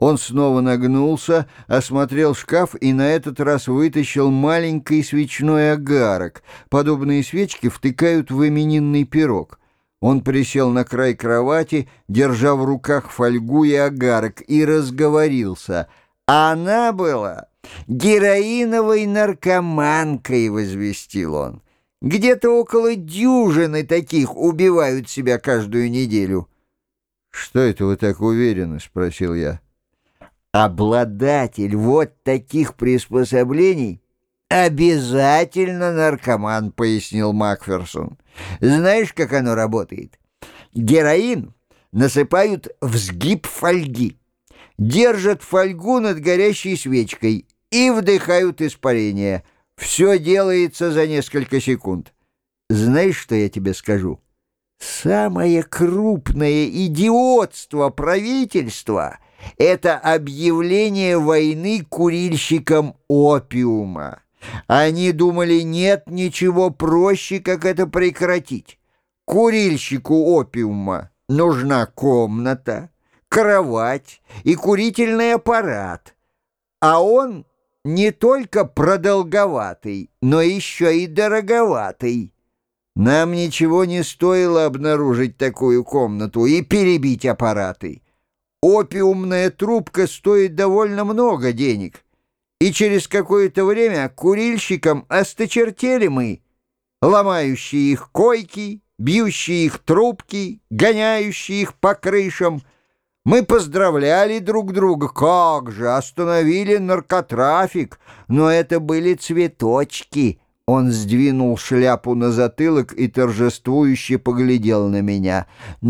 Он снова нагнулся, осмотрел шкаф и на этот раз вытащил маленький свечной огарок. Подобные свечки втыкают в именинный пирог. Он присел на край кровати, держа в руках фольгу и огарок, и разговорился. «Она была героиновой наркоманкой», — возвестил он. «Где-то около дюжины таких убивают себя каждую неделю». «Что это вы так уверены?» — спросил я. «Обладатель вот таких приспособлений обязательно наркоман», — пояснил Макферсон. «Знаешь, как оно работает? Героин насыпают в сгиб фольги, держат фольгу над горящей свечкой и вдыхают испарение. Все делается за несколько секунд. Знаешь, что я тебе скажу? Самое крупное идиотство правительства — это объявление войны курильщикам опиума. Они думали, нет ничего проще, как это прекратить. Курильщику опиума нужна комната, кровать и курительный аппарат. А он не только продолговатый, но еще и дороговатый. Нам ничего не стоило обнаружить такую комнату и перебить аппараты. Опиумная трубка стоит довольно много денег, и через какое-то время курильщикам осточертели мы, ломающие их койки, бьющие их трубки, гоняющие их по крышам. Мы поздравляли друг друга, как же, остановили наркотрафик, но это были цветочки. Он сдвинул шляпу на затылок и торжествующе поглядел на меня.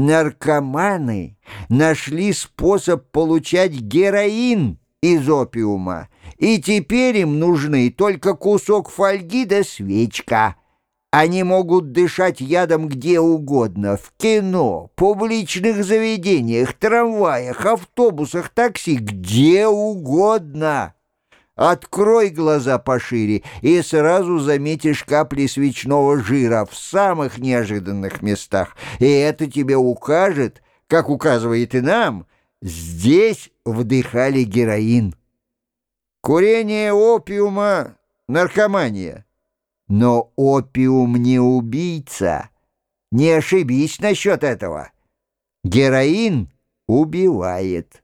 Наркоманы нашли способ получать героин из опиума, и теперь им нужны только кусок фольги да свечка. Они могут дышать ядом где угодно: в кино, публичных заведениях, трамваях, автобусах, такси, где угодно. Открой глаза пошире, и сразу заметишь капли свечного жира в самых неожиданных местах. И это тебе укажет, как указывает и нам, здесь вдыхали героин. Курение опиума — наркомания. Но опиум не убийца. Не ошибись насчет этого. Героин убивает.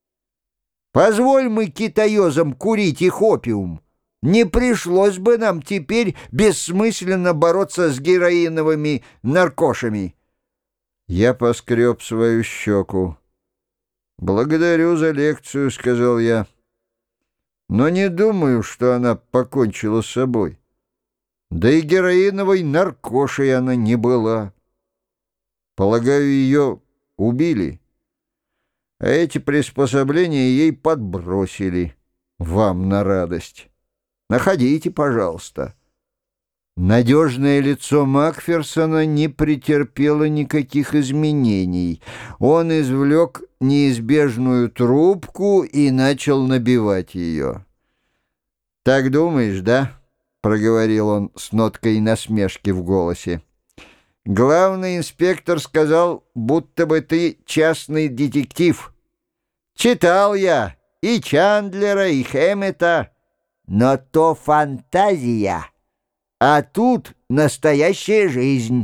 Позволь мы китаёзам курить их опиум, не пришлось бы нам теперь бессмысленно бороться с героиновыми наркошами». Я поскреб свою щеку. «Благодарю за лекцию», — сказал я. «Но не думаю, что она покончила с собой. Да и героиновой наркошей она не была. Полагаю, ее убили. А эти приспособления ей подбросили. Вам на радость. Находите, пожалуйста». Надежное лицо Макферсона не претерпело никаких изменений. Он извлек неизбежную трубку и начал набивать ее. «Так думаешь, да?» — проговорил он с ноткой насмешки в голосе. «Главный инспектор сказал, будто бы ты частный детектив. Читал я и Чандлера, и Хэммета, но то фантазия, а тут настоящая жизнь».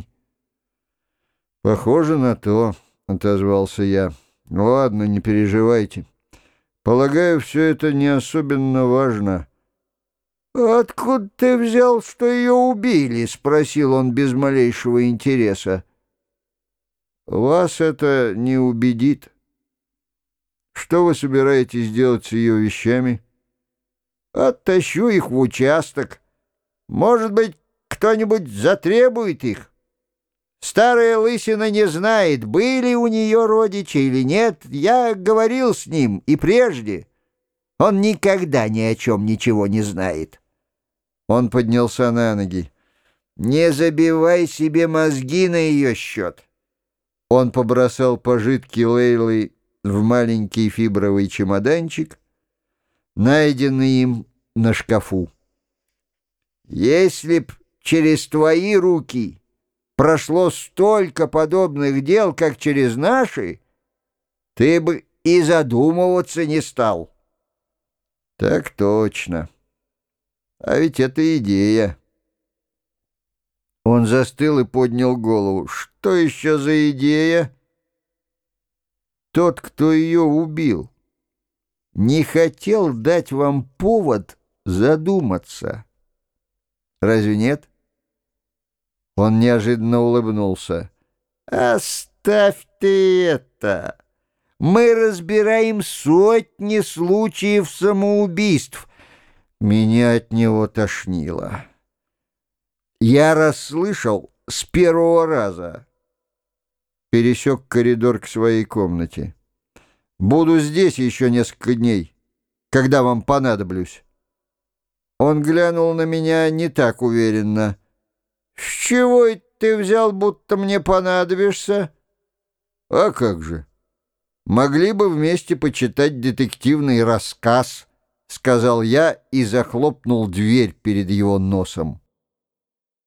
«Похоже на то», — отозвался я. «Ладно, не переживайте. Полагаю, все это не особенно важно». «Откуда ты взял, что ее убили?» — спросил он без малейшего интереса. «Вас это не убедит. Что вы собираетесь делать с ее вещами?» «Оттащу их в участок. Может быть, кто-нибудь затребует их. Старая лысина не знает, были у нее родичи или нет. Я говорил с ним и прежде. Он никогда ни о чем ничего не знает». Он поднялся на ноги. «Не забивай себе мозги на ее счет». Он побросал пожитки Лейлы в маленький фибровый чемоданчик, найденный им на шкафу. «Если б через твои руки прошло столько подобных дел, как через наши, ты бы и задумываться не стал. Так точно. А ведь это идея. Он застыл и поднял голову. Что еще за идея? Тот, кто ее убил, не хотел дать вам повод задуматься. Разве нет? Он неожиданно улыбнулся. «Оставь ты это! Мы разбираем сотни случаев самоубийств». Меня от него тошнило. Я расслышал с первого раза. Пересек коридор к своей комнате. «Буду здесь еще несколько дней, когда вам понадоблюсь». Он глянул на меня не так уверенно. «С чего это ты взял, будто мне понадобишься?» «А как же? Могли бы вместе почитать детективный рассказ», — сказал я и захлопнул дверь перед его носом.